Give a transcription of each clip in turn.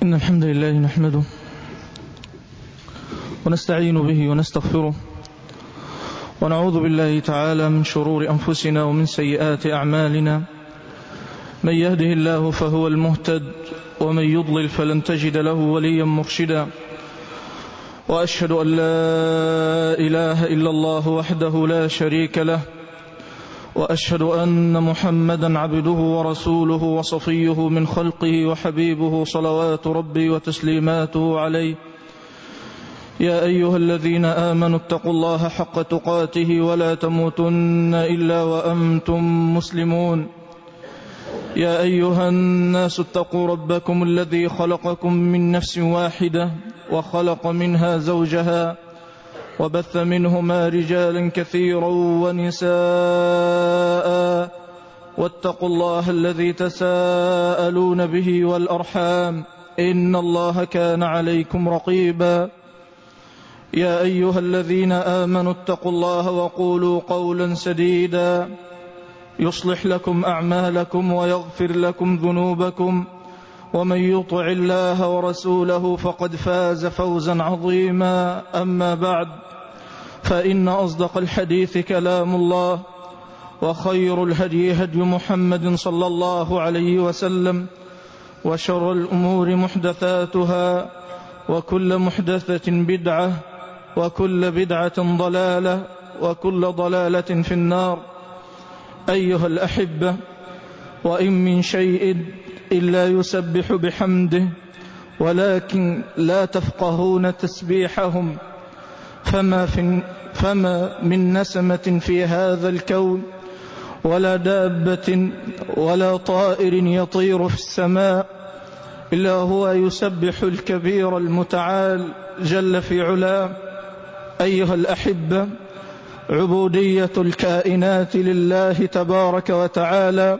إن الحمد لله نحمده ونستعين به ونستغفره ونعوذ بالله تعالى من شرور أنفسنا ومن سيئات أعمالنا. من يهده الله فهو المهتد ومن يضلل فلن تجد له وليا مرشدا. وأشهد أن لا إله إلا الله وحده لا شريك له، وأشهد أن محمدا عبده ورسوله وصفيه من خلقه وحبيبه صلوات ربي وتسليماته عليه. يا أيها الذين آمنوا اتقوا الله حق تقاته ولا تموتن إلا وأنتم مسلمون. يا أيها الناس اتقوا ربكم الذي خلقكم من نفس واحدة وخلق منها زوجها وبث منهما رجالا كثيرا ونساء، واتقوا الله الذي تساءلون به والأرحام إن الله كان عليكم رقيبا. يا أيها الذين آمنوا اتقوا الله وقولوا قولا سديدا يصلح لكم أعمالكم ويغفر لكم ذنوبكم، ومن يطع الله ورسوله فقد فاز فوزا عظيما. أما بعد، فإن أصدق الحديث كلام الله، وخير الهدي هدي محمد صلى الله عليه وسلم، وشر الأمور محدثاتها، وكل محدثة بدعة، وكل بدعة ضلالة، وكل ضلالة في النار. أيها الأحبة، وإن من شيء إلا يسبح بحمده ولكن لا تفقهون تسبيحهم، فما من نسمة في هذا الكون ولا دابة ولا طائر يطير في السماء إلا هو يسبح الكبير المتعال جل في علاه. أيها الأحبة، عبودية الكائنات لله تبارك وتعالى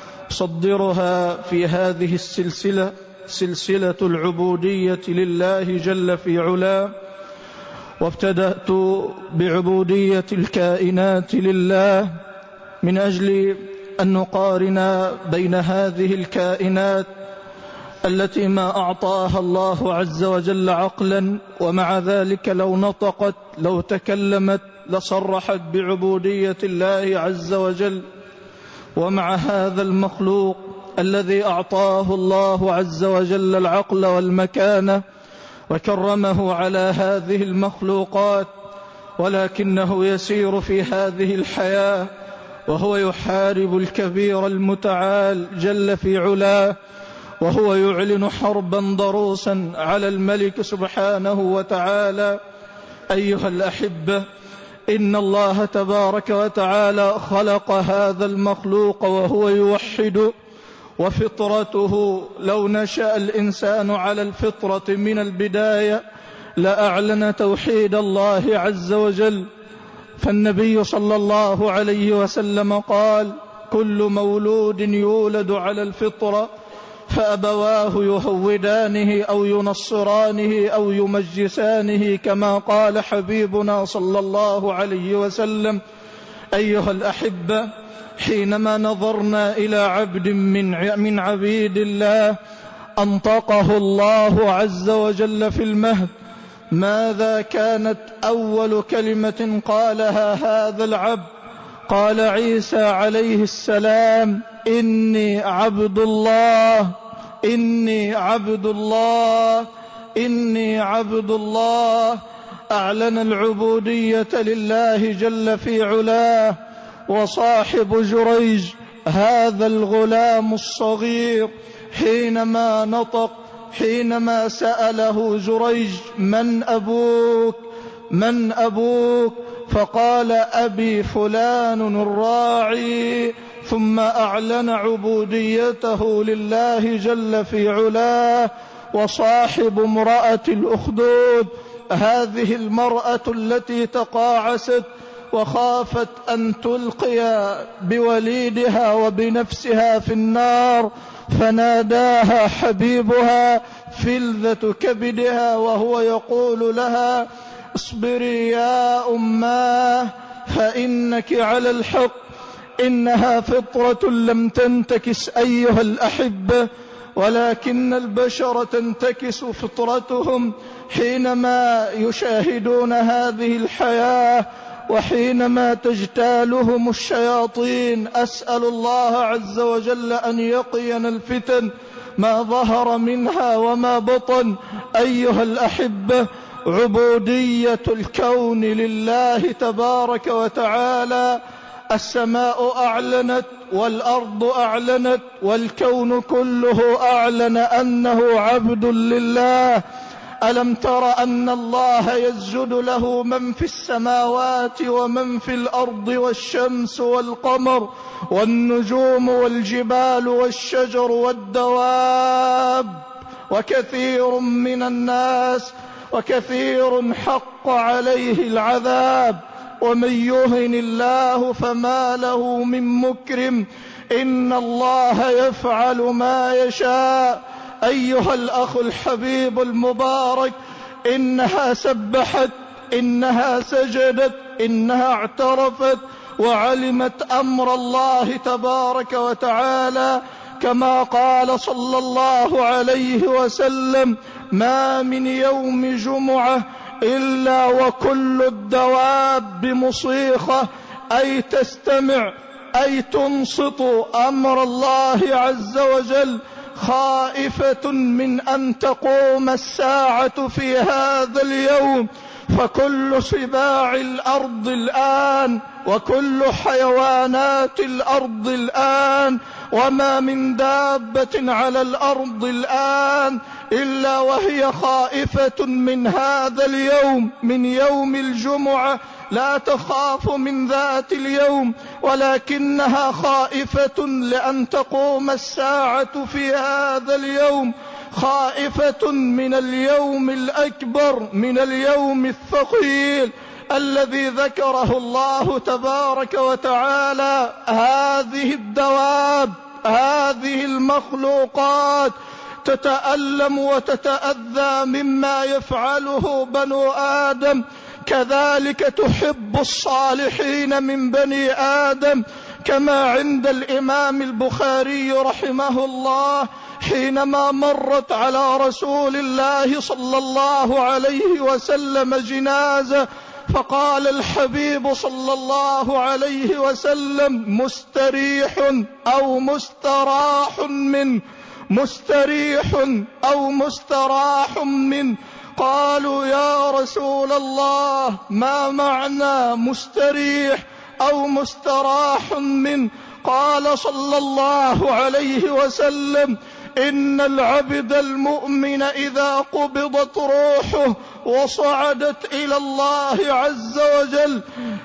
صدرها في هذه السلسلة، سلسلة العبودية لله جل في علاه. وابتدأت بعبودية الكائنات لله من أجل أن نقارن بين هذه الكائنات التي ما أعطاها الله عز وجل عقلا، ومع ذلك لو نطقت لو تكلمت لصرحت بعبودية الله عز وجل، ومع هذا المخلوق الذي أعطاه الله عز وجل العقل والمكانة وكرمه على هذه المخلوقات، ولكنه يسير في هذه الحياة وهو يحارب الكبير المتعال جل في علاه، وهو يعلن حربا ضروسا على الملك سبحانه وتعالى. أيها الأحبة، إن الله تبارك وتعالى خلق هذا المخلوق وهو يوحد، وفطرته لو نشأ الإنسان على الفطرة من البداية لأعلن توحيد الله عز وجل. فالنبي صلى الله عليه وسلم قال: كل مولود يولد على الفطرة فأبواه يهودانه أو ينصرانه أو يمجسانه، كما قال حبيبنا صلى الله عليه وسلم. أيها الأحبة، حينما نظرنا إلى عبد من عبيد الله أنطقه الله عز وجل في المهد، ماذا كانت أول كلمة قالها هذا العبد؟ قال عيسى عليه السلام: إني عبد الله، إني عبد الله، إني عبد الله. أعلن العبودية لله جل في علاه. وصاحب جريج هذا الغلام الصغير حينما نطق، حينما سأله جريج: من أبوك؟ من أبوك؟ فقال: أبي فلان الراعي. ثم أعلن عبوديته لله جل في علاه. وصاحب امرأة الأخدود، هذه المرأة التي تقاعست وخافت أن تلقي بوليدها وبنفسها في النار، فناداها حبيبها فلذة كبدها وهو يقول لها: اصبري يا أماه فإنك على الحق. إنها فطرة لم تنتكس أيها الأحبة، ولكن البشر تنتكس فطرتهم حينما يشاهدون هذه الحياة وحينما تجتالهم الشياطين. أسأل الله عز وجل أن يقينا الفتن ما ظهر منها وما بطن. أيها الأحبة، عبودية الكون لله تبارك وتعالى. السماء أعلنت والأرض أعلنت والكون كله أعلن أنه عبد لله. ألم تر أن الله يسجد له من في السماوات ومن في الأرض والشمس والقمر والنجوم والجبال والشجر والدواب وكثير من الناس وكثير حق عليه العذاب. ومن يهن الله فما له من مكرم، إن الله يفعل ما يشاء. أيها الأخ الحبيب المبارك، إنها سبحت، إنها سجدت، إنها اعترفت وعلمت أمر الله تبارك وتعالى، كما قال صلى الله عليه وسلم: ما من يوم جمعة إلا وكل الدواب مصيخة، أي تستمع، أي تنصت أمر الله عز وجل، خائفة من أن تقوم الساعة في هذا اليوم. فكل سباع الأرض الآن وكل حيوانات الأرض الآن وما من دابة على الأرض الآن إلا وهي خائفة من هذا اليوم، من يوم الجمعة. لا تخاف من ذات اليوم، ولكنها خائفة لأن تقوم الساعة في هذا اليوم، خائفة من اليوم الأكبر، من اليوم الثقيل الذي ذكره الله تبارك وتعالى. هذه الدواب، هذه المخلوقات تتألم وتتأذى مما يفعله بنو آدم، كذلك تحب الصالحين من بني آدم، كما عند الإمام البخاري رحمه الله حينما مرت على رسول الله صلى الله عليه وسلم جنازة، فقال الحبيب صلى الله عليه وسلم: مستريح أو مستراح منه، مستريح أو مستراح منه. قالوا: يا رسول الله، ما معنى مستريح أو مستراح منه؟ قال صلى الله عليه وسلم: إن العبد المؤمن إذا قبضت روحه وصعدت إلى الله عز وجل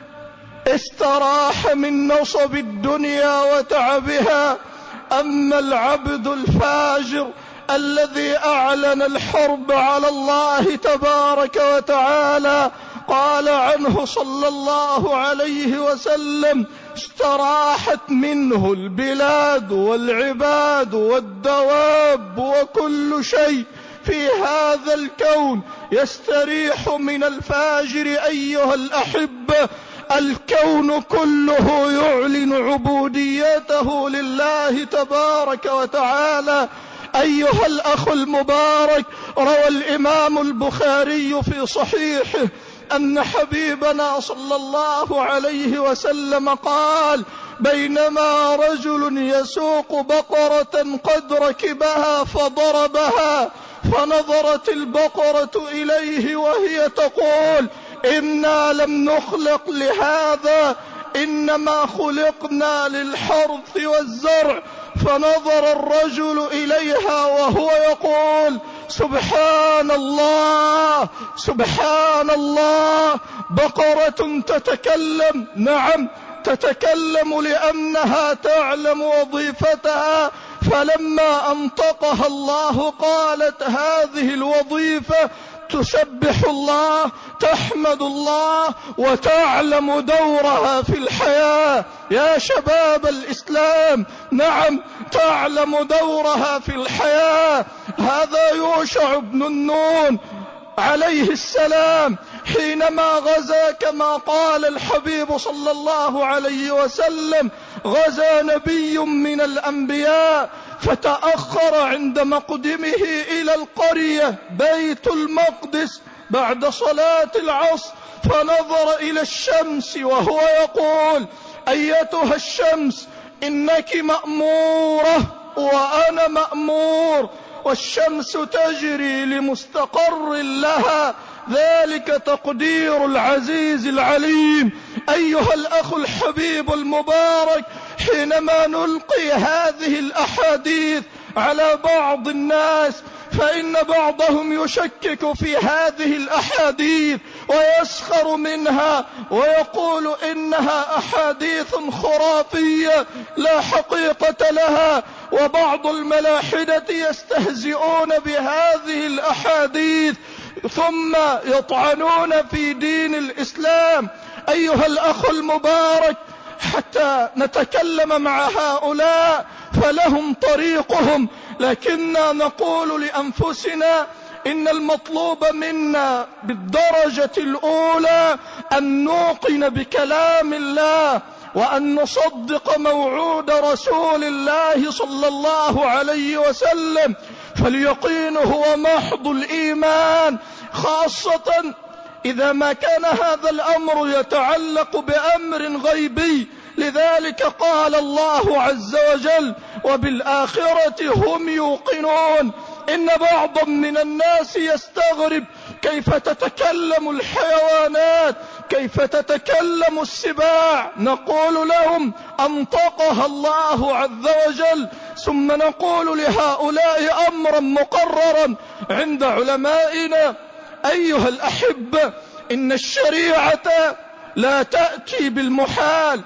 استراح من نصب الدنيا وتعبها. أما العبد الفاجر الذي أعلن الحرب على الله تبارك وتعالى، قال عنه صلى الله عليه وسلم: استراحت منه البلاد والعباد والدواب وكل شيء في هذا الكون يستريح من الفاجر. أيها الأحبة، الكون كله يعلن عبوديته لله تبارك وتعالى. أيها الأخ المبارك، روى الإمام البخاري في صحيحه أن حبيبنا صلى الله عليه وسلم قال: بينما رجل يسوق بقرة قد ركبها فضربها، فنظرت البقرة إليه وهي تقول: إنا لم نخلق لهذا، إنما خلقنا للحرث والزرع. فنظر الرجل إليها وهو يقول: سبحان الله، سبحان الله، بقرة تتكلم. نعم تتكلم لأنها تعلم وظيفتها، فلما أنطقها الله قالت: هذه الوظيفة تسبح الله، تحمد الله، وتعلم دورها في الحياة. يا شباب الإسلام، نعم تعلم دورها في الحياة. هذا يوشع بن النون عليه السلام حينما غزا، كما قال الحبيب صلى الله عليه وسلم: غزا نبي من الأنبياء فتأخر عند مقدمه إلى القرية بيت المقدس بعد صلاة العصر، فنظر إلى الشمس وهو يقول: أيتها الشمس إنك مأمورة وأنا مأمور، والشمس تجري لمستقر لها، ذلك تقدير العزيز العليم. أيها الأخ الحبيب المبارك، حينما نلقي هذه الأحاديث على بعض الناس فإن بعضهم يشكك في هذه الأحاديث ويسخر منها ويقول إنها أحاديث خرافية لا حقيقة لها، وبعض الملاحدة يستهزئون بهذه الأحاديث ثم يطعنون في دين الإسلام. أيها الأخ المبارك، حتى نتكلم مع هؤلاء فلهم طريقهم، لكننا نقول لأنفسنا إن المطلوب منا بالدرجة الأولى أن نوقن بكلام الله وأن نصدق موعود رسول الله صلى الله عليه وسلم، فاليقين هو محض الإيمان، خاصة إذا ما كان هذا الأمر يتعلق بأمر غيبي. لذلك قال الله عز وجل: وبالآخرة هم يوقنون. إن بعضا من الناس يستغرب كيف تتكلم الحيوانات، كيف تتكلم السباع. نقول لهم: أنطقها الله عز وجل. ثم نقول لهؤلاء أمرا مقررا عند علمائنا: أيها الأحبة، إن الشريعة لا تأتي بالمحال،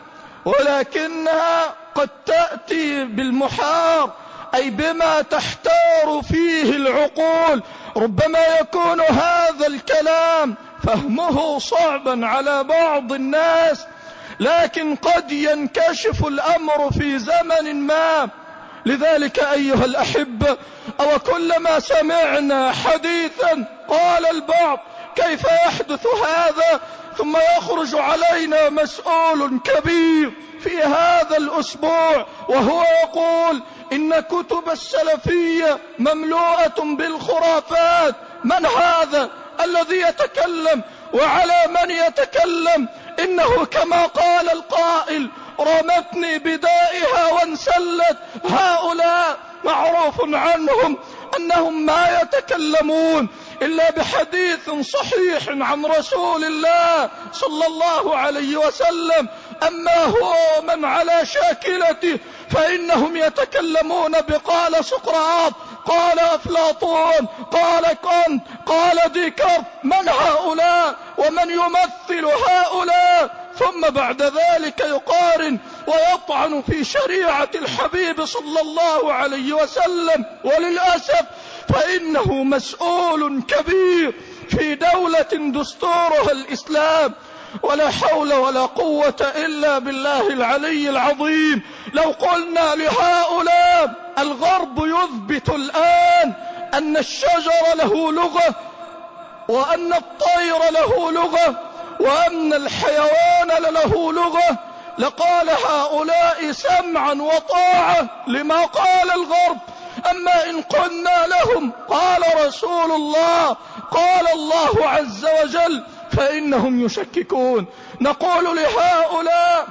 ولكنها قد تأتي بالمحار، أي بما تحتار فيه العقول. ربما يكون هذا الكلام فهمه صعبا على بعض الناس، لكن قد ينكشف الأمر في زمن ما. لذلك أيها الأحبة، أو كلما سمعنا حديثا قال البعض: كيف يحدث هذا؟ ثم يخرج علينا مسؤول كبير في هذا الأسبوع وهو يقول إن كتب السلفية مملوءة بالخرافات. من هذا الذي يتكلم؟ وعلى من يتكلم؟ إنه كما قال القائل: رمتني بدائها وانسلت. هؤلاء معروف عنهم أنهم ما يتكلمون إلا بحديث صحيح عن رسول الله صلى الله عليه وسلم. أما هو من على شاكلته فإنهم يتكلمون بقال سقراط، قال أفلاطون، قال كانت، قال ديكارت. من هؤلاء ومن يمثل هؤلاء؟ ثم بعد ذلك يقارن ويطعن في شريعة الحبيب صلى الله عليه وسلم. وللأسف فإنه مسؤول كبير في دولة دستورها الإسلام. ولا حول ولا قوة إلا بالله العلي العظيم. لو قلنا لهؤلاء: الغرب يثبت الآن أن الشجر له لغة، وأن الطير له لغة، وأن الحيوان له لغة، لقال هؤلاء سمعا وطاعة لما قال الغرب. أما إن قلنا لهم: قال رسول الله، قال الله عز وجل، فإنهم يشككون. نقول لهؤلاء: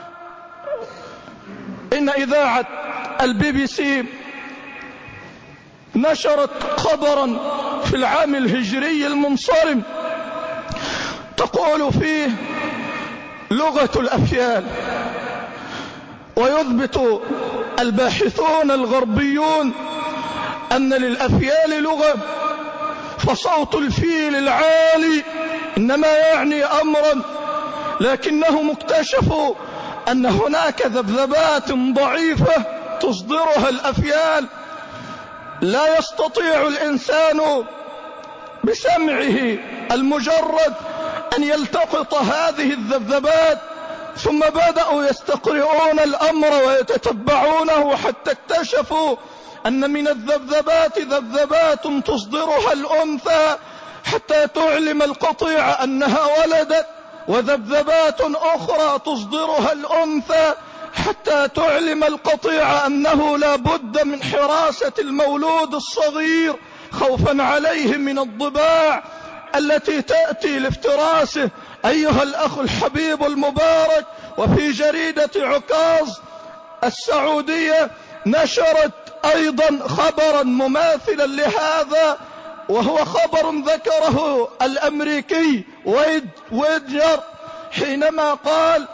إن إذاعة الBBC نشرت خبرا في العام الهجري المنصرم تقول فيه لغة الأفيال، ويثبت الباحثون الغربيون أن للأفيال لغة، فصوت الفيل العالي إنما يعني أمرا، لكنهم اكتشفوا أن هناك ذبذبات ضعيفة تصدرها الأفيال، لا يستطيع الإنسان بسمعه المجرد أن يلتقط هذه الذبذبات. ثم بدأوا يستقرئون الأمر ويتتبعونه حتى اكتشفوا أن من الذبذبات ذبذبات تصدرها الأنثى حتى تعلم القطيع أنها ولدت، وذبذبات أخرى تصدرها الأنثى حتى تعلم القطيع أنه لا بد من حراسة المولود الصغير خوفا عليه من الضباع التي تأتي لافتراسه. أيها الأخ الحبيب المبارك، وفي جريدة عكاظ السعودية نشرت أيضا خبرا مماثلا لهذا، وهو خبر ذكره الأمريكي ويدجر حينما قال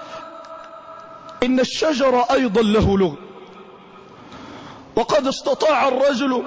إن الشجر أيضا له لغة، وقد استطاع الرجل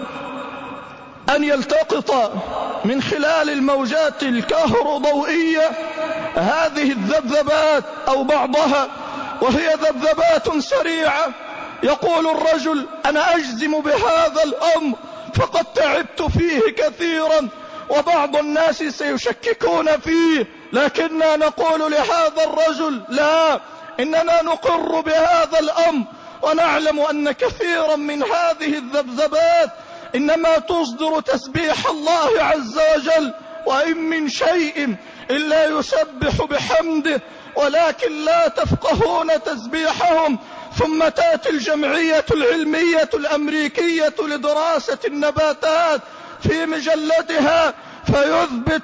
أن يلتقط من خلال الموجات الكهروضوئية هذه الذبذبات أو بعضها، وهي ذبذبات سريعة. يقول الرجل أنا أجزم بهذا الأمر فقد تعبت فيه كثيرا، وبعض الناس سيشككون فيه، لكننا نقول لهذا الرجل لا، إننا نقر بهذا الأمر، ونعلم أن كثيرا من هذه الذبذبات إنما تصدر تسبيح الله عز وجل، وإن من شيء إلا يسبح بحمده ولكن لا تفقهون تسبيحهم. ثم تأتي الجمعية العلمية الأمريكية لدراسة النباتات في مجلتها فيثبت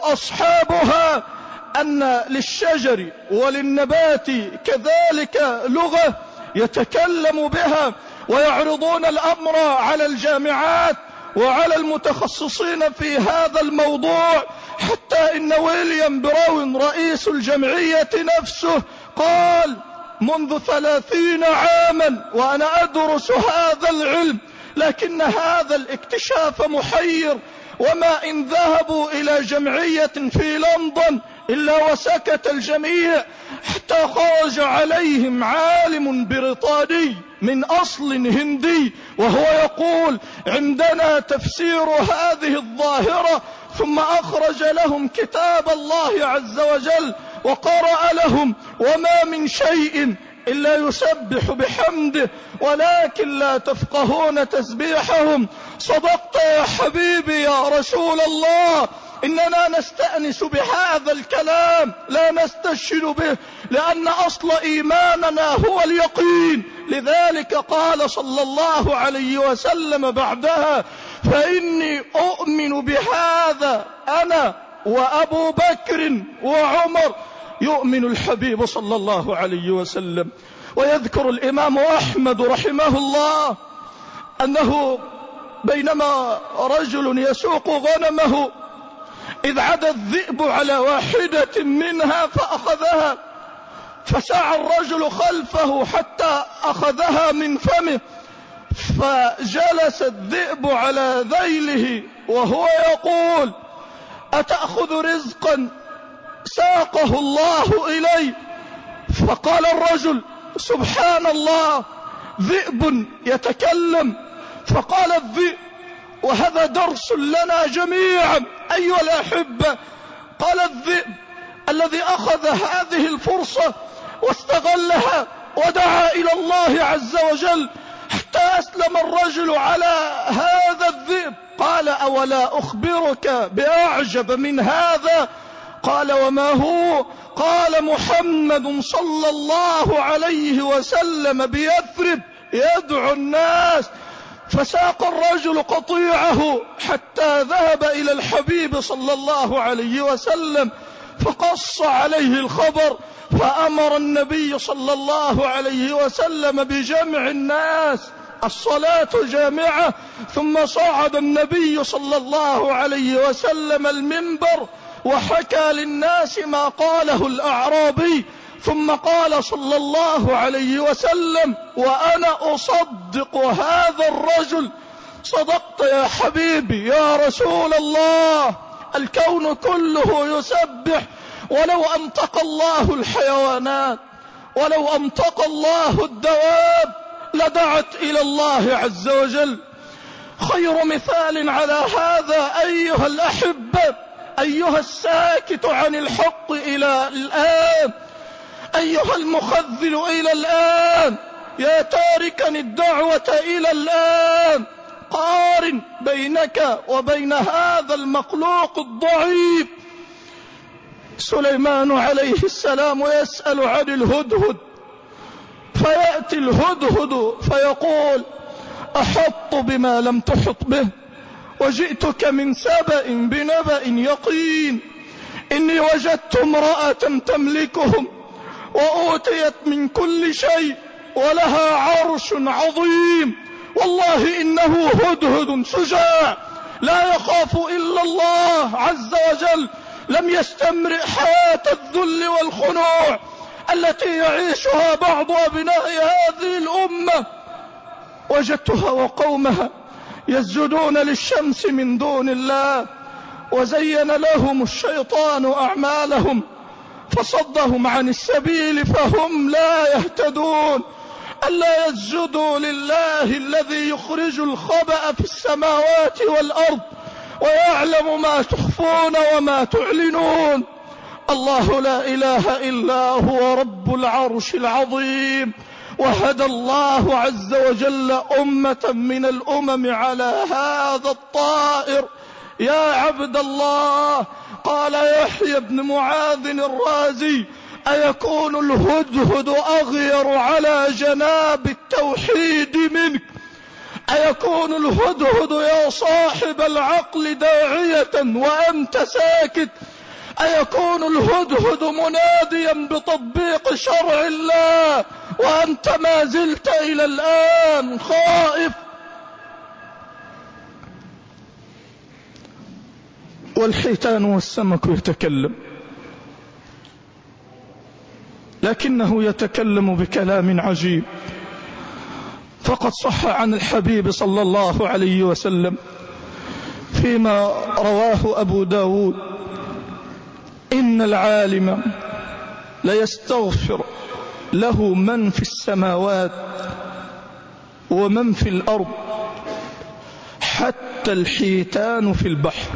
أصحابها أن للشجر وللنبات كذلك لغة يتكلم بها، ويعرضون الأمر على الجامعات وعلى المتخصصين في هذا الموضوع، حتى إن ويليام براون رئيس الجمعية نفسه قال منذ 30 عاما وأنا أدرس هذا العلم، لكن هذا الاكتشاف محير، وما إن ذهبوا إلى جمعية في لندن إلا وسكت الجميع، حتى خرج عليهم عالم بريطاني من أصل هندي وهو يقول عندنا تفسير هذه الظاهرة، ثم أخرج لهم كتاب الله عز وجل وقرأ لهم وما من شيء إلا يسبح بحمده ولكن لا تفقهون تسبيحهم. صدقت يا حبيبي يا رسول الله، إننا نستأنس بهذا الكلام لا نستشهد به، لأن أصل إيماننا هو اليقين. لذلك قال صلى الله عليه وسلم بعدها فإني أؤمن بهذا أنا وأبو بكر وعمر، يؤمن الحبيب صلى الله عليه وسلم. ويذكر الإمام أحمد رحمه الله أنه بينما رجل يسوق غنمه إذ عدا الذئب على واحدة منها فأخذها، فسعى الرجل خلفه حتى أخذها من فمه، فجلس الذئب على ذيله وهو يقول أتأخذ رزقا ساقه الله إلي؟ فقال الرجل سبحان الله ذئب يتكلم. فقال الذئب وهذا درس لنا جميعا أيها الأحبة، قال الذئب الذي أخذ هذه الفرصة واستغلها ودعا إلى الله عز وجل حتى أسلم الرجل على هذا الذئب، قال أولا أخبرك بأعجب من هذا؟ قال وما هو؟ قال محمد صلى الله عليه وسلم بيثرب يدعو الناس. فساق الرجل قطيعه حتى ذهب إلى الحبيب صلى الله عليه وسلم فقص عليه الخبر، فأمر النبي صلى الله عليه وسلم بجمع الناس، الصلاة جامعة. ثم صعد النبي صلى الله عليه وسلم المنبر وحكى للناس ما قاله الأعرابي، ثم قال صلى الله عليه وسلم وأنا أصدق هذا الرجل، صدقت يا حبيبي يا رسول الله، الكون كله يسبح، ولو أنطق الله الحيوانات ولو أنطق الله الدواب لدعت إلى الله عز وجل. خير مثال على هذا أيها الأحبة، أيها الساكت عن الحق إلى الآن، أيها المخذل إلى الآن، يا تاركا الدعوة إلى الآن، قارن بينك وبين هذا المخلوق الضعيف. سليمان عليه السلام يسأل عن الهدهد فيأتي الهدهد فيقول أحط بما لم تحط به، وجئتك من سبأ بنبأ يقين، إني وجدت امرأة تملكهم وأوتيت من كل شيء ولها عرش عظيم، والله إنه هدهد شجاع لا يخاف إلا الله عز وجل، لم يستمرئ حياة الذل والخنوع التي يعيشها بعض أبناء هذه الأمة. وجدتها وقومها يسجدون للشمس من دون الله، وزين لهم الشيطان أعمالهم فصدهم عن السبيل فهم لا يهتدون. ألا يسجدوا لله الذي يخرج الخبأ في السماوات والأرض ويعلم ما تخفون وما تعلنون. الله لا إله إلا هو رب العرش العظيم. وهدى الله عز وجل أمة من الأمم على هذا الطائر. يا عبد الله، قال يحيى بن معاذ الرازي: أيكون الهدهد أغير على جناب التوحيد منك؟ أيكون الهدهد يا صاحب العقل داعية وأنت ساكت؟ أيكون الهدهد مناديا بتطبيق شرع الله وأنت ما زلت إلى الآن خائف؟ والحيتان والسمك يتكلم، لكنه يتكلم بكلام عجيب. فقد صح عن الحبيب صلى الله عليه وسلم فيما رواه أبو داود: إن العالم ليستغفر له من في السماوات ومن في الأرض حتى الحيتان في البحر.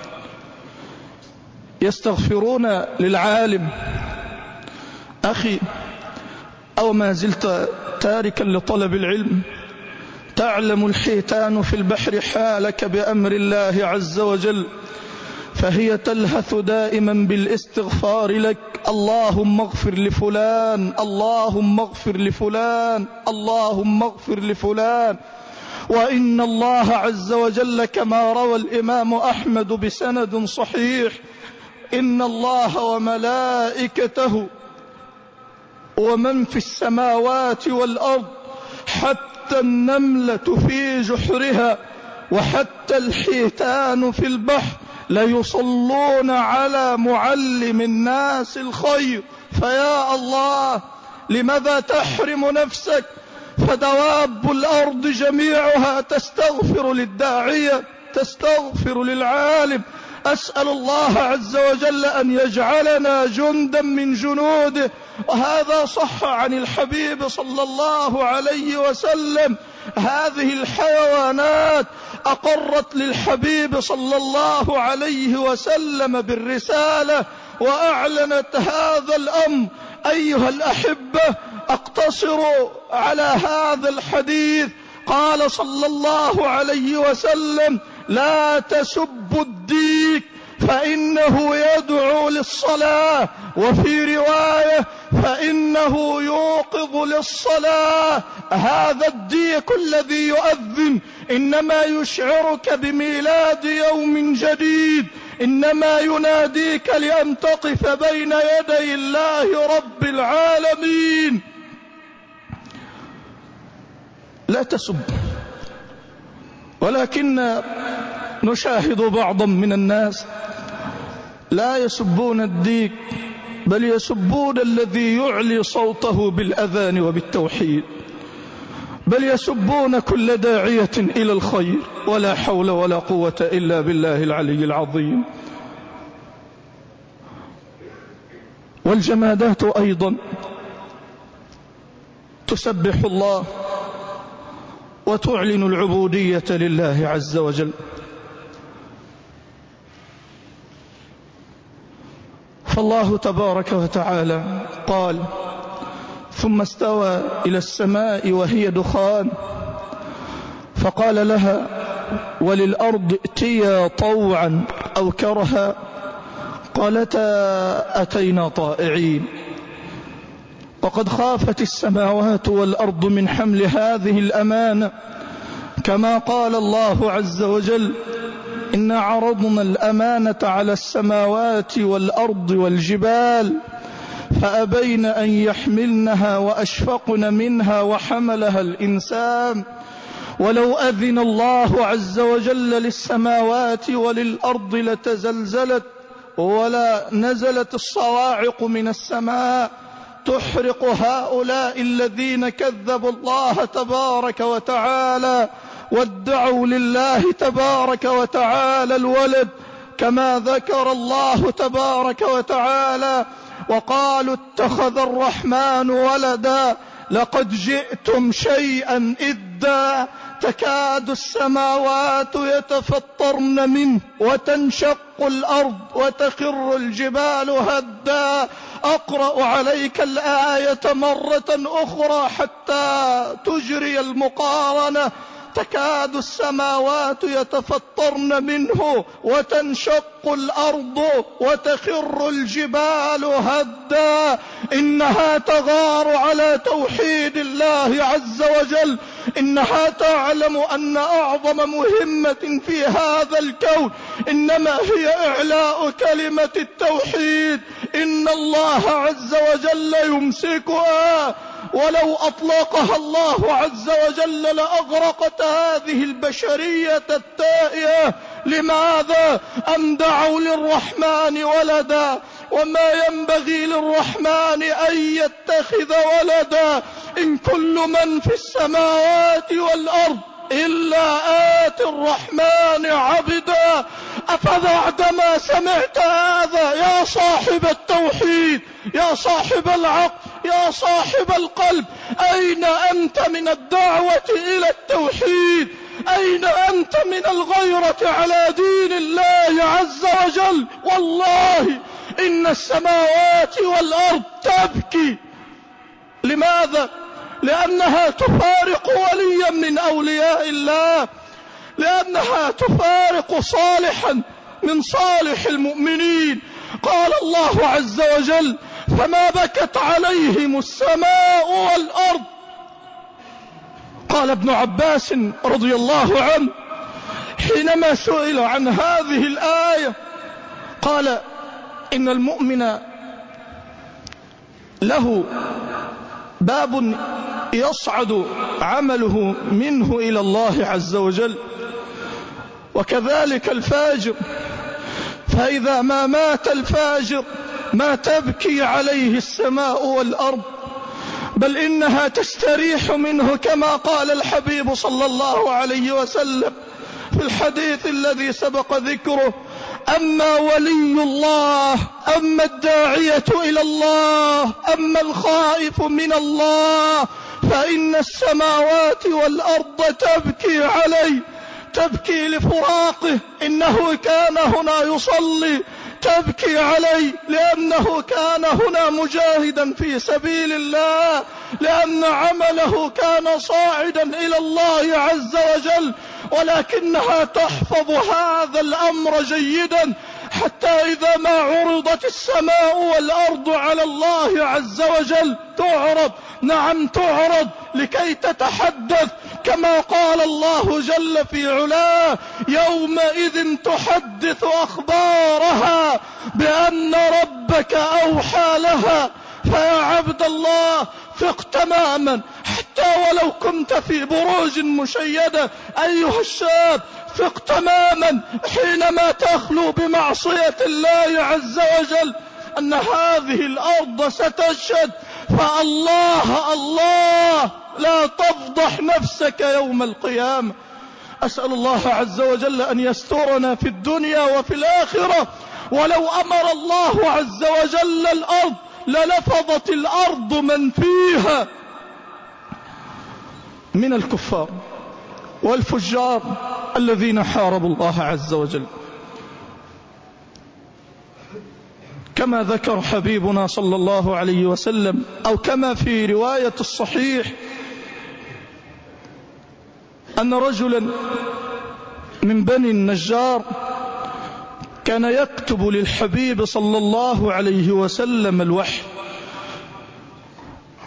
يستغفرون للعالم. أخي، أو ما زلت تاركا لطلب العلم؟ تعلم الحيتان في البحر حالك بأمر الله عز وجل، فهي تلهث دائما بالاستغفار لك: اللهم اغفر لفلان، اللهم اغفر لفلان، اللهم اغفر لفلان. وإن الله عز وجل كما روى الإمام أحمد بسند صحيح: إن الله وملائكته ومن في السماوات والأرض حتى النملة في جحرها وحتى الحيتان في البحر ليصلون على معلم الناس الخير. فيا الله، لماذا تحرم نفسك؟ فدواب الأرض جميعها تستغفر للداعية، تستغفر للعالم. أسأل الله عز وجل أن يجعلنا جندا من جنوده. وهذا صح عن الحبيب صلى الله عليه وسلم. هذه الحيوانات أقرت للحبيب صلى الله عليه وسلم بالرسالة وأعلنت هذا الأمر. أيها الأحبة، أقتصر على هذا الحديث. قال صلى الله عليه وسلم: لا تسبوا الديك فإنه يدعو للصلاة، وفي رواية: فإنه يوقظ للصلاة. هذا الديك الذي يؤذن إنما يشعرك بميلاد يوم جديد، إنما يناديك لأن تقف بين يدي الله رب العالمين. لا تسب. ولكن نشاهد بعضا من الناس لا يسبون الديك، بل يسبون الذي يعلي صوته بالأذان وبالتوحيد، بل يسبون كل داعية إلى الخير. ولا حول ولا قوة إلا بالله العلي العظيم. والجمادات أيضا تسبح الله وتعلن العبودية لله عز وجل. فالله تبارك وتعالى قال: ثم استوى إلى السماء وهي دخان فقال لها وللأرض ائتيا طوعا أو كرها قالتا أتينا طائعين. وقد خافت السماوات والأرض من حمل هذه الأمانة، كما قال الله عز وجل: إنا عرضنا الأمانة على السماوات والأرض والجبال فأبين أن يحملنها وأشفقن منها وحملها الإنسان. ولو أذن الله عز وجل للسماوات وللأرض لتزلزلت ولا نزلت الصواعق من السماء تحرق هؤلاء الذين كذبوا الله تبارك وتعالى وادعوا لله تبارك وتعالى الولد، كما ذكر الله تبارك وتعالى: وقالوا اتخذ الرحمن ولدا لقد جئتم شيئا إدا تكاد السماوات يتفطرن منه وتنشق الأرض وتخر الجبال هدا. أقرأ عليك الآية مرة أخرى حتى تجري المقارنة: تكاد السماوات يتفطرن منه وتنشق الأرض وتخر الجبال هدا. إنها تغار على توحيد الله عز وجل، إنها تعلم أن أعظم مهمة في هذا الكون إنما هي إعلاء كلمة التوحيد. إن الله عز وجل يمسكها، ولو أطلقها الله عز وجل لأغرقت هذه البشرية التائهة. لماذا؟ أم دعوا للرحمن ولدا، وما ينبغي للرحمن أن يتخذ ولدا. إن كل من في السماوات والأرض إلا آتي الرحمن عبدا. أفبعدما سمعت هذا يا صاحب التوحيد، يا صاحب العقل، يا صاحب القلب، أين أنت من الدعوة إلى التوحيد؟ أين أنت من الغيرة على دين الله عز وجل؟ والله إن السماوات والأرض تبكي. لماذا؟ لأنها تفارق وليا من أولياء الله، لأنها تفارق صالحا من صالح المؤمنين. قال الله عز وجل: فما بكت عليهم السماء والأرض. قال ابن عباس رضي الله عنه حينما سئل عن هذه الآية قال: إن المؤمن له باب يصعد عمله منه إلى الله عز وجل، وكذلك الفاجر، فإذا ما مات الفاجر ما تبكي عليه السماء والأرض، بل إنها تستريح منه، كما قال الحبيب صلى الله عليه وسلم في الحديث الذي سبق ذكره: أما ولي الله، أما الداعية إلى الله، أما الخائف من الله، فإن السماوات والأرض تبكي عليه، تبكي لفراقه. إنه كان هنا يصلي، تبكي عليه لأنه كان هنا مجاهدا في سبيل الله، لأن عمله كان صاعدا إلى الله عز وجل، ولكنها تحفظ هذا الأمر جيدا حتى إذا ما عرضت السماء والأرض على الله عز وجل تعرض، نعم تعرض، لكي تتحدث كما قال الله جل في علاه: يومئذ تحدث أخبارها بأن ربك أوحى لها. فيا عبد الله ثق تماما، حتى ولو كنت في بروج مشيدة أيها الشاب، ثق تماما حينما تخلو بمعصية الله عز وجل أن هذه الأرض ستشهد. فالله الله لا تفضح نفسك يوم القيامة. أسأل الله عز وجل أن يسترنا في الدنيا وفي الآخرة. ولو أمر الله عز وجل الأرض للفظت الأرض من فيها من الكفار والفجار الذين حاربوا الله عز وجل. كما ذكر حبيبنا صلى الله عليه وسلم، أو كما في رواية الصحيح، أن رجلا من بني النجار كان يكتب للحبيب صلى الله عليه وسلم الوحي،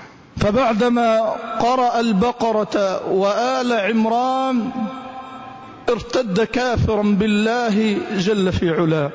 فبعدما قرأ البقرة وآل عمران ارتد كافرا بالله جل في علاه،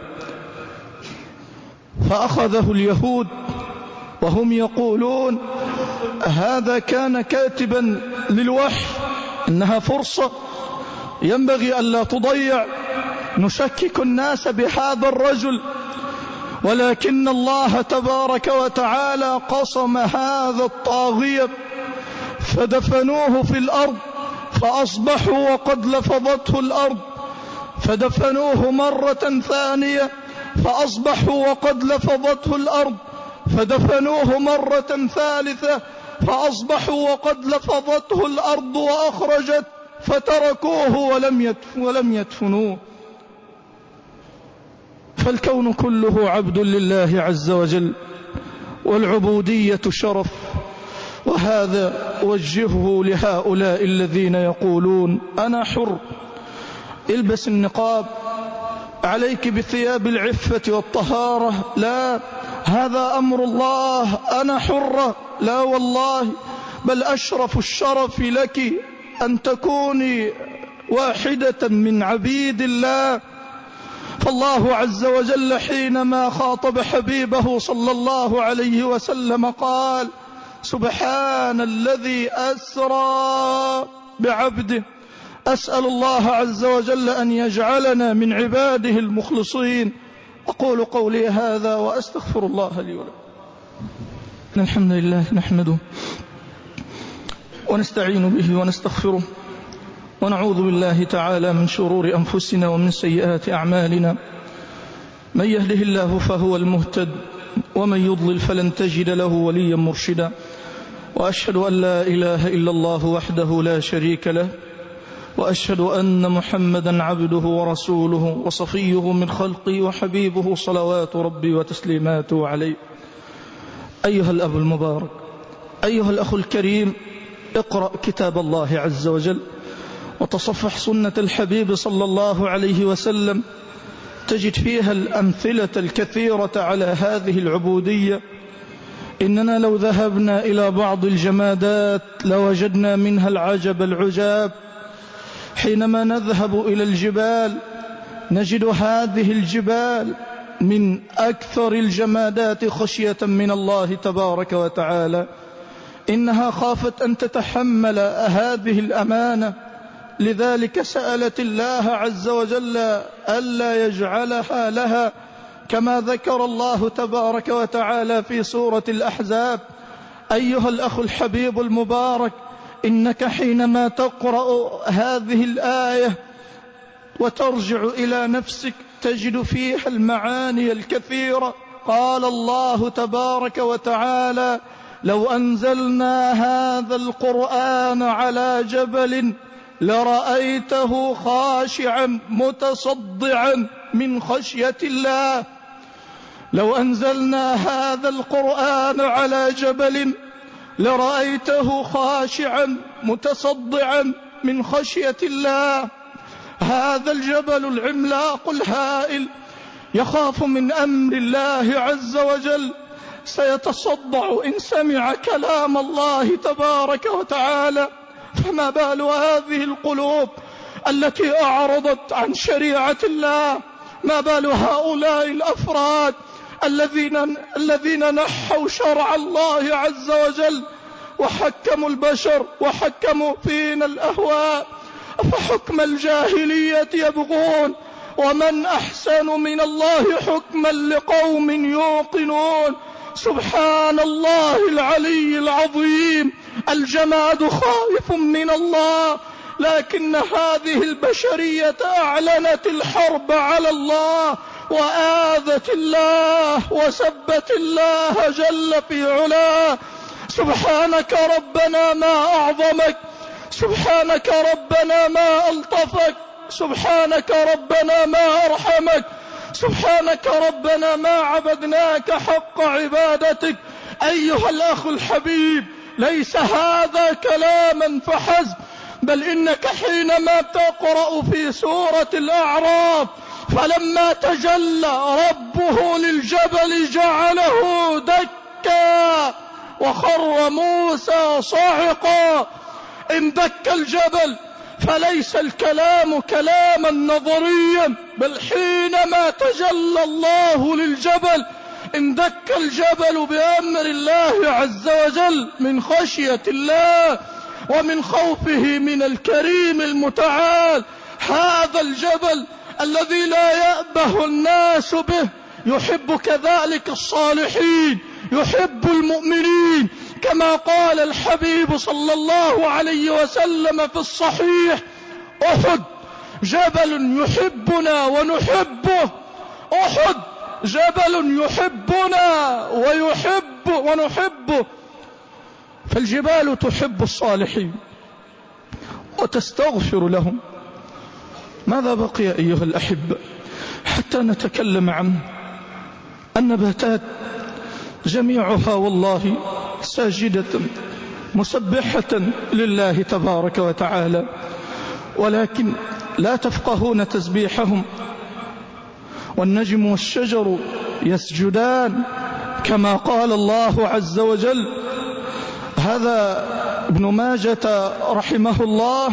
فأخذه اليهود وهم يقولون هذا كان كاتبا للوحي، إنها فرصة ينبغي ألا تضيع، نشكك الناس بهذا الرجل، ولكن الله تبارك وتعالى قصم هذا الطاغية فدفنوه في الأرض، فأصبحوا وقد لفظته الأرض، فدفنوه مرة ثانية فأصبحوا وقد لفظته الأرض، فدفنوه مرة ثالثة فأصبحوا وقد لفظته الأرض وأخرجت، فتركوه ولم يدفنوه. فالكون كله عبد لله عز وجل، والعبودية شرف، وهذا وجهه لهؤلاء الذين يقولون أنا حر. البس النقاب، عليك بثياب العفة والطهارة، لا، هذا أمر الله، أنا حرة، لا والله، بل أشرف الشرف لك أن تكوني واحدة من عبيد الله. فالله عز وجل حينما خاطب حبيبه صلى الله عليه وسلم قال سبحان الذي أسرى بعبده. أسأل الله عز وجل أن يجعلنا من عباده المخلصين. أقول قولي هذا وأستغفر الله لي ولكم. الحمد لله نحمده ونستعين به ونستغفره، ونعوذ بالله تعالى من شرور أنفسنا ومن سيئات أعمالنا. من يهده الله فهو المهتد، ومن يضلل فلن تجد له وليا مرشدا. وأشهد أن لا إله إلا الله وحده لا شريك له، وأشهد أن محمدا عبده ورسوله وصفيه من خلقه وحبيبه، صلوات ربي وتسليماته عليه. أيها الأب المبارك، أيها الأخ الكريم، اقرأ كتاب الله عز وجل وتصفح سنة الحبيب صلى الله عليه وسلم، تجد فيها الأمثلة الكثيرة على هذه العبودية. إننا لو ذهبنا إلى بعض الجمادات لوجدنا منها العجب العجاب. حينما نذهب إلى الجبال نجد هذه الجبال من أكثر الجمادات خشية من الله تبارك وتعالى. إنها خافت أن تتحمل هذه الأمانة، لذلك سألت الله عز وجل ألا يجعلها لها، كما ذكر الله تبارك وتعالى في سورة الأحزاب. أيها الأخ الحبيب المبارك، إنك حينما تقرأ هذه الآية وترجع إلى نفسك تجد فيها المعاني الكثيرة. قال الله تبارك وتعالى لو أنزلنا هذا القرآن على جبل لرأيته خاشعا متصدعا من خشية الله. لو أنزلنا هذا القرآن على جبل لرأيته خاشعا متصدعا من خشية الله. هذا الجبل العملاق الهائل يخاف من أمر الله عز وجل، سيتصدع إن سمع كلام الله تبارك وتعالى. فما بال هذه القلوب التي أعرضت عن شريعة الله؟ ما بال هؤلاء الأفراد الذين نحوا شرع الله عز وجل وحكموا البشر وحكموا فينا الأهواء؟ أفحكم الجاهلية يبغون ومن أحسن من الله حكما لقوم يوقنون. سبحان الله العلي العظيم. الجماد خائف من الله، لكن هذه البشرية أعلنت الحرب على الله وآذت الله وسبت الله جل في علاه. سبحانك ربنا ما أعظمك، سبحانك ربنا ما ألطفك، سبحانك ربنا ما أرحمك، سبحانك ربنا ما عبدناك حق عبادتك. أيها الأخ الحبيب، ليس هذا كلاما فحسب، بل إنك حينما تقرأ في سورة الأعراف فلما تجلى ربه للجبل جعله دكا وخر موسى صاعقا. إن دك الجبل فليس الكلام كلاما نظريا، بل حينما تجلى الله للجبل اندك الجبل بأمر الله عز وجل من خشية الله ومن خوفه من الكريم المتعال. هذا الجبل الذي لا يأبه الناس به يحب كذلك الصالحين، يحب المؤمنين، كما قال الحبيب صلى الله عليه وسلم في الصحيح: أحد جبل يحبنا ونحبه، أحد جبل يحبنا ونحبه. فالجبال تحب الصالحين وتستغفر لهم. ماذا بقي أيها الأحبة حتى نتكلم عن النباتات؟ جميعها والله ساجدة مسبحة لله تبارك وتعالى، ولكن لا تفقهون تسبيحهم. والنجم والشجر يسجدان كما قال الله عز وجل. هذا ابن ماجة رحمه الله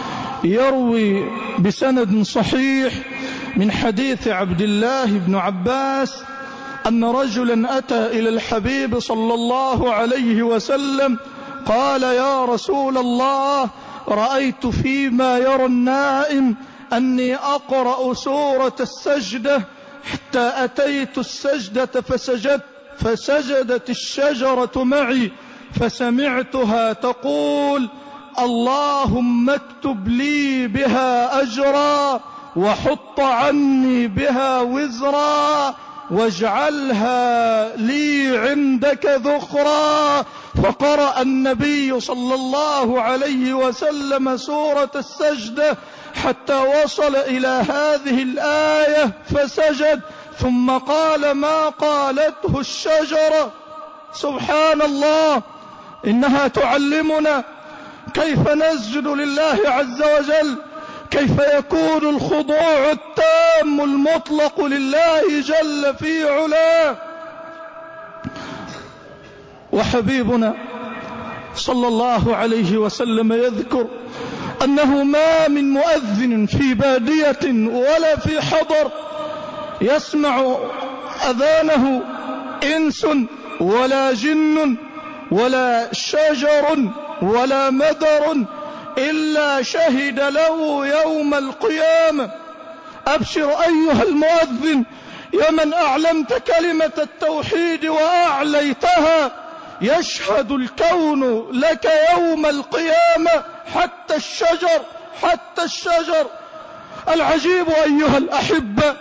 يروي بسند صحيح من حديث عبد الله بن عباس أن رجلا أتى إلى الحبيب صلى الله عليه وسلم قال: يا رسول الله، رأيت فيما يرى النائم أني أقرأ سورة السجدة حتى أتيت السجدة فسجدت الشجرة معي، فسمعتها تقول: اللهم اكتب لي بها أجرا وحط عني بها وزرا واجعلها لي عندك ذخرا. فقرأ النبي صلى الله عليه وسلم سورة السجدة حتى وصل إلى هذه الآية فسجد، ثم قال ما قالته الشجرة. سبحان الله، إنها تعلمنا كيف نسجد لله عز وجل، كيف يكون الخضوع التام المطلق لله جل في علاه. وحبيبنا صلى الله عليه وسلم يذكر أنه ما من مؤذن في بادية ولا في حضر يسمع أذانه إنس ولا جن ولا شجر ولا مدر إلا شهد له يوم القيامة: أبشر أيها المؤذن يا من أعلمت كلمة التوحيد وأعليتها، يشهد الكون لك يوم القيامة حتى الشجر. العجيب أيها الأحبة،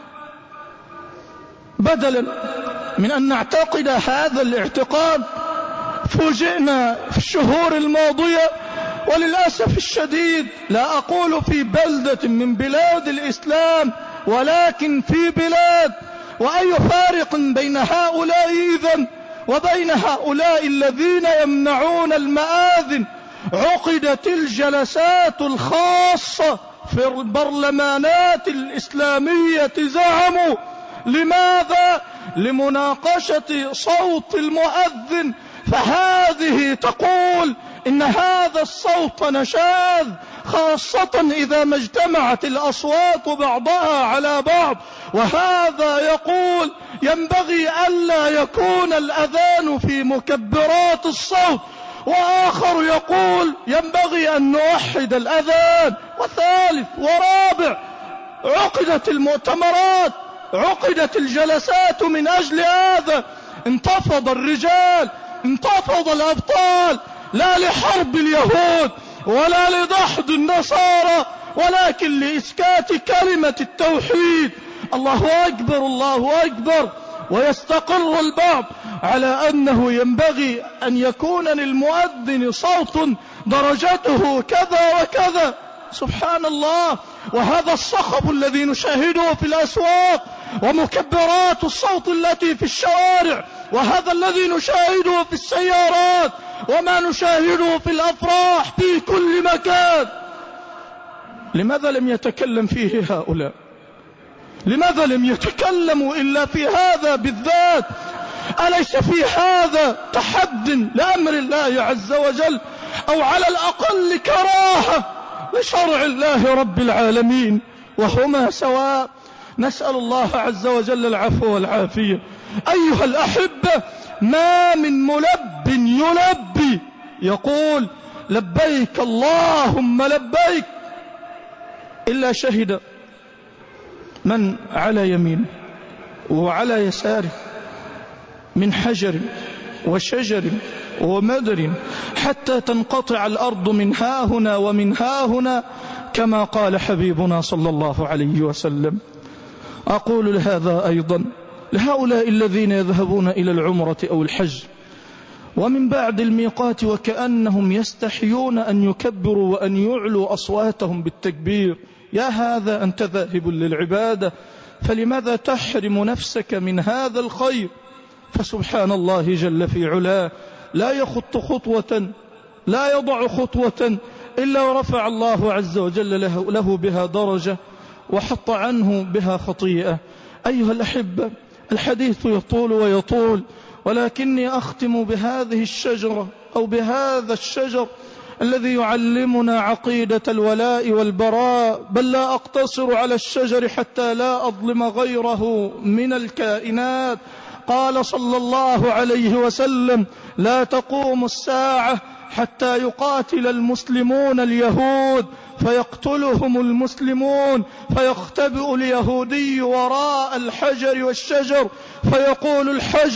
بدلا من أن نعتقد هذا الاعتقاد فوجئنا في الشهور الماضية، وللأسف الشديد لا أقول في بلدة من بلاد الإسلام ولكن في بلاد، وأي فارق بين هؤلاء إذن وبين هؤلاء الذين يمنعون المآذن؟ عقدت الجلسات الخاصة في البرلمانات الإسلامية، زعموا لماذا؟ لمناقشة صوت المؤذن، فهذه تقول إن هذا الصوت نشاذ، خاصة إذا ما اجتمعت الأصوات بعضها على بعض، وهذا يقول ينبغي ألا يكون الأذان في مكبرات الصوت، وآخر يقول ينبغي أن نوحد الأذان، وثالث ورابع. عقدت المؤتمرات، عقدت الجلسات من أجل هذا. انتفض الرجال، انتفض الأبطال، لا لحرب اليهود ولا لدحض النصارى، ولكن لإسكات كلمة التوحيد. الله أكبر، الله أكبر. ويستقر البعض على أنه ينبغي أن يكون للمؤذن صوت درجته كذا وكذا. سبحان الله. وهذا الصخب الذي نشاهده في الأسواق ومكبرات الصوت التي في الشوارع، وهذا الذي نشاهده في السيارات وما نشاهده في الأفراح في كل مكان، لماذا لم يتكلم فيه هؤلاء؟ لماذا لم يتكلموا إلا في هذا بالذات؟ أليس في هذا تحد لأمر الله عز وجل، أو على الأقل كراهة لشرع الله رب العالمين؟ وهما سواء. نسأل الله عز وجل العفو والعافية. أيها الأحبة، ما من ملب يلبي يقول لبيك اللهم لبيك إلا شهد من على يمينه وعلى يساره من حجر وشجر ومدر حتى تنقطع الأرض من هاهنا ومن هاهنا، كما قال حبيبنا صلى الله عليه وسلم. أقول لهذا أيضا لهؤلاء الذين يذهبون إلى العمرة أو الحج ومن بعد الميقات وكأنهم يستحيون أن يكبروا وأن يعلوا أصواتهم بالتكبير، يا هذا أنت ذاهب للعبادة، فلماذا تحرم نفسك من هذا الخير؟ فسبحان الله جل في علاه لا يخط خطوة، لا يضع خطوة إلا ورفع الله عز وجل له بها درجة وحط عنه بها خطيئة. أيها الأحبة، الحديث يطول ويطول، ولكني أختم بهذه الشجرة أو بهذا الشجر الذي يعلمنا عقيدة الولاء والبراء، بل لا أقتصر على الشجر حتى لا أظلم غيره من الكائنات. قال صلى الله عليه وسلم: لا تقوم الساعة حتى يقاتل المسلمون اليهود فيقتلهم المسلمون، فيختبئ اليهودي وراء الحجر والشجر فيقول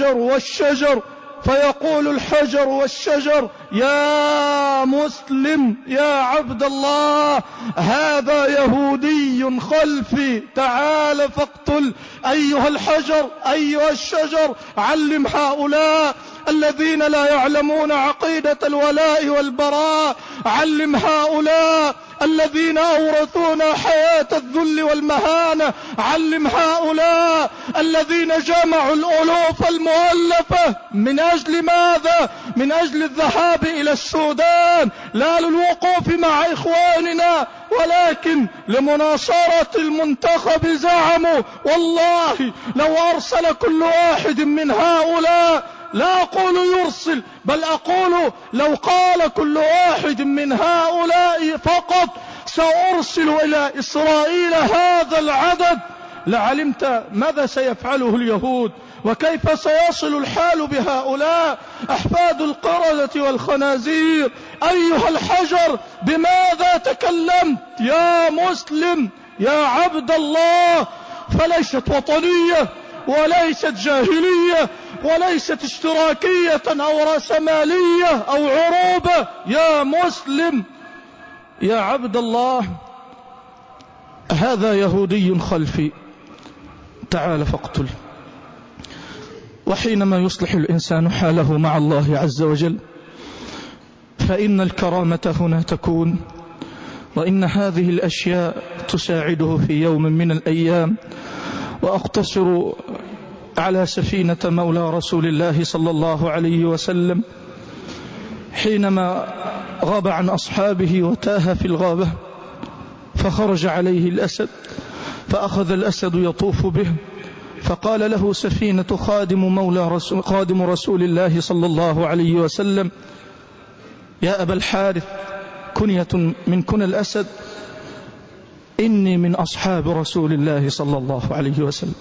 الحجر والشجر يا مسلم يا عبد الله، هذا يهودي خلفي، تعال فاقتل. أيها الحجر أيها الشجر، علم هؤلاء الذين لا يعلمون عقيدة الولاء والبراء، علم هؤلاء الذين أورثونا حياة الذل والمهانة، علم هؤلاء الذين جمعوا الألوف المؤلفة من أجل ماذا؟ من أجل الذهاب إلى السودان، لا للوقوف مع إخواننا ولكن لمناصرة المنتخب. زعموا والله لو أرسل كل واحد من هؤلاء، لا أقول يرسل بل أقول لو قال كل واحد من هؤلاء فقط سأرسل إلى إسرائيل هذا العدد، لعلمت ماذا سيفعله اليهود وكيف سيصل الحال بهؤلاء أحفاد القردة والخنازير. أيها الحجر، بماذا تكلمت يا مسلم يا عبد الله؟ فليست وطنية وليست جاهلية وليست اشتراكية أو رأسمالية أو عروبة. يا مسلم يا عبد الله، هذا يهودي خلفي، تعال فاقتل. وحينما يصلح الإنسان حاله مع الله عز وجل فإن الكرامة هنا تكون، وإن هذه الأشياء تساعده في يوم من الأيام. وأقتصر على سفينة مولى رسول الله صلى الله عليه وسلم حينما غاب عن أصحابه وتاه في الغابة، فخرج عليه الأسد، فأخذ الأسد يطوف به، فقال له سفينة خادم رسول الله صلى الله عليه وسلم: يا أبا الحارث، كنية من كنى الأسد، إني من أصحاب رسول الله صلى الله عليه وسلم.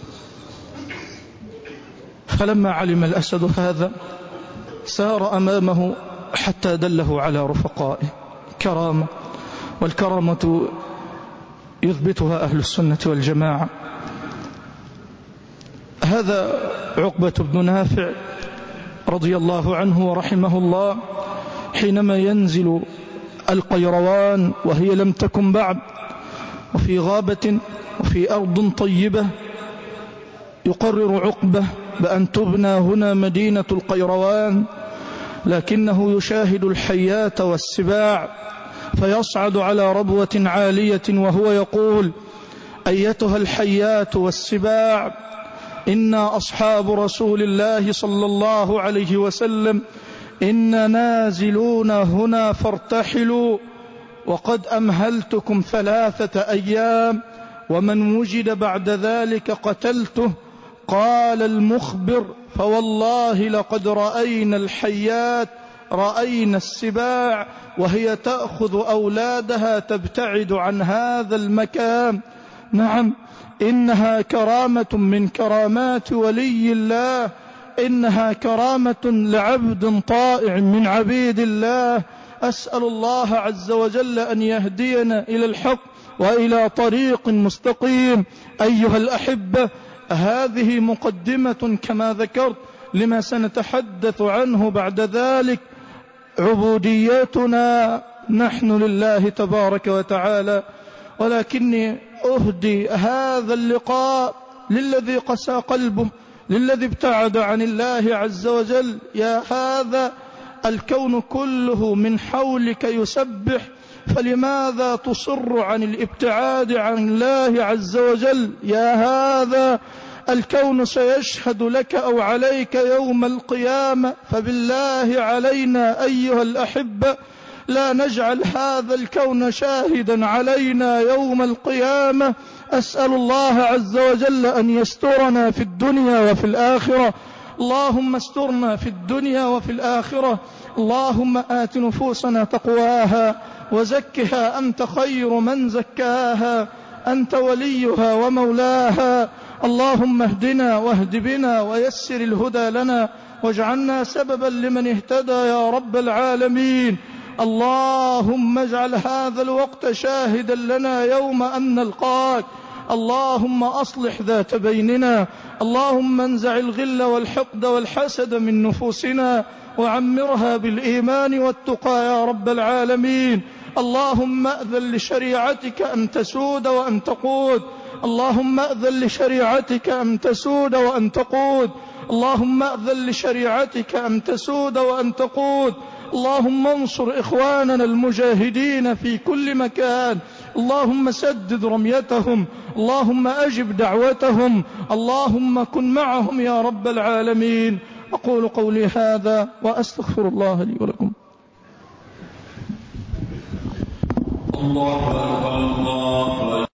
فلما علم الأسد هذا سار أمامه حتى دله على رفقائه. كرامة، والكرامة يثبتها أهل السنة والجماعة. هذا عقبة بن نافع رضي الله عنه ورحمه الله حينما ينزل القيروان وهي لم تكن بعد، وفي غابة وفي أرض طيبة، يقرر عقبة بأن تبنى هنا مدينة القيروان، لكنه يشاهد الحيات والسباع، فيصعد على ربوة عالية وهو يقول: أيتها الحيات والسباع، إنا أصحاب رسول الله صلى الله عليه وسلم، إنا نازلون هنا فارتحلوا، وقد أمهلتكم 3 أيام، ومن وجد بعد ذلك قتلته. قال المخبر: فوالله لقد رأينا الحيات، رأينا السباع وهي تأخذ أولادها تبتعد عن هذا المكان. نعم، إنها كرامة من كرامات ولي الله، إنها كرامة لعبد طائع من عبيد الله. أسأل الله عز وجل أن يهدينا إلى الحق وإلى طريق مستقيم. أيها الأحبة، هذه مقدمة كما ذكرت لما سنتحدث عنه بعد ذلك. عبوديتنا نحن لله تبارك وتعالى، ولكني أهدي هذا اللقاء للذي قسى قلبه، للذي ابتعد عن الله عز وجل. يا هذا الكون كله من حولك يسبح، فلماذا تصر عن الابتعاد عن الله عز وجل؟ يا هذا الكون سيشهد لك أو عليك يوم القيامة، فبالله علينا أيها الأحبة لا نجعل هذا الكون شاهدا علينا يوم القيامة. أسأل الله عز وجل أن يسترنا في الدنيا وفي الآخرة. اللهم استرنا في الدنيا وفي الآخرة. اللهم آت نفوسنا تقواها وزكها، أنت خير من زكاها، أنت وليها ومولاها. اللهم اهدنا واهد بنا ويسر الهدى لنا، واجعلنا سببا لمن اهتدى يا رب العالمين. اللهم اجعل هذا الوقت شاهدا لنا يوم أن نلقاك. اللهم أصلح ذات بيننا، اللهم انزع الغل والحقد والحسد من نفوسنا وعمرها بالإيمان والتقى يا رب العالمين. اللهم أذن لشريعتك أن تسود وأن تقود، اللهم أذن لشريعتك أن تسود وأن تقود، اللهم أذن لشريعتك أن تسود وأن تقود. اللهم انصر إخواننا المجاهدين في كل مكان، اللهم سدد رميتهم، اللهم أجب دعوتهم، اللهم كن معهم يا رب العالمين. أقول قولي هذا وأستغفر الله لي ولكم. الله أكبر. الله